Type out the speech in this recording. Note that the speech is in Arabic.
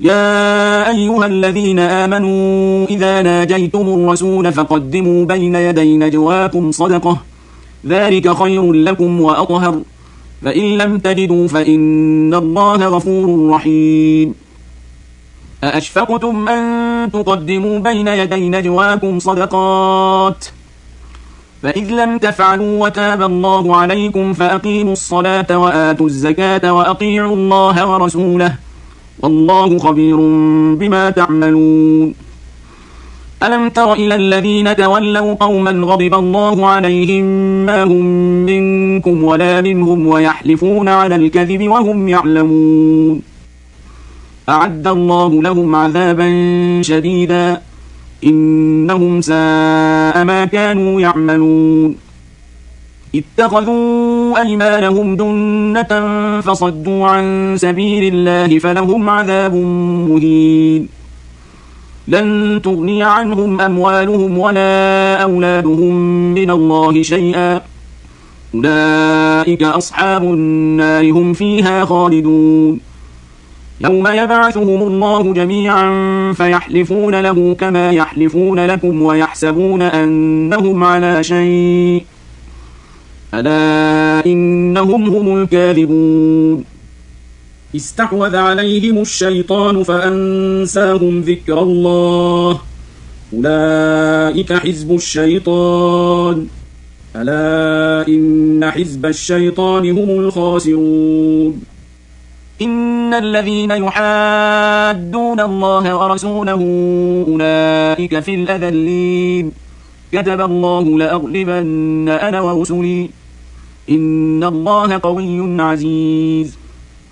يا أيها الذين آمنوا إذا ناجيتم الرسول فقدموا بين يدي نجواكم صدقة، ذلك خير لكم وأطهر، فإن لم تجدوا فإن الله غفور رحيم. أأشفقتم أن تقدموا بين يدي نجواكم صدقات، فإذ لم تفعلوا وتاب الله عليكم فأقيموا الصلاة وآتوا الزكاة وأطيعوا الله ورسوله، والله خبير بما تعملون. ألم تر إلى الذين تولوا قوما غضب الله عليهم ما هم منكم ولا منهم ويحلفون على الكذب وهم يعلمون، أعد الله لهم عذابا شديدا إنهم ساء ما كانوا يعملون. اتخذوا أيمانهم جنة فصدوا عن سبيل الله فلهم عذاب مهين. لن تغني عنهم أموالهم ولا أولادهم من الله شيئا، أولئك أصحاب النار هم فيها خالدون. يوم يبعثهم الله جميعا فيحلفون له كما يحلفون لكم ويحسبون أنهم على شيء، ألا إنهم هم الكاذبون. استحوذ عليهم الشيطان فأنساهم ذكر الله، أولئك حزب الشيطان، ألا إن حزب الشيطان هم الخاسرون. إن الذين يحادون الله ورسوله أولئك في الأذلين، كتب الله لأغلبن أنا ورسلي، إن الله قوي عزيز.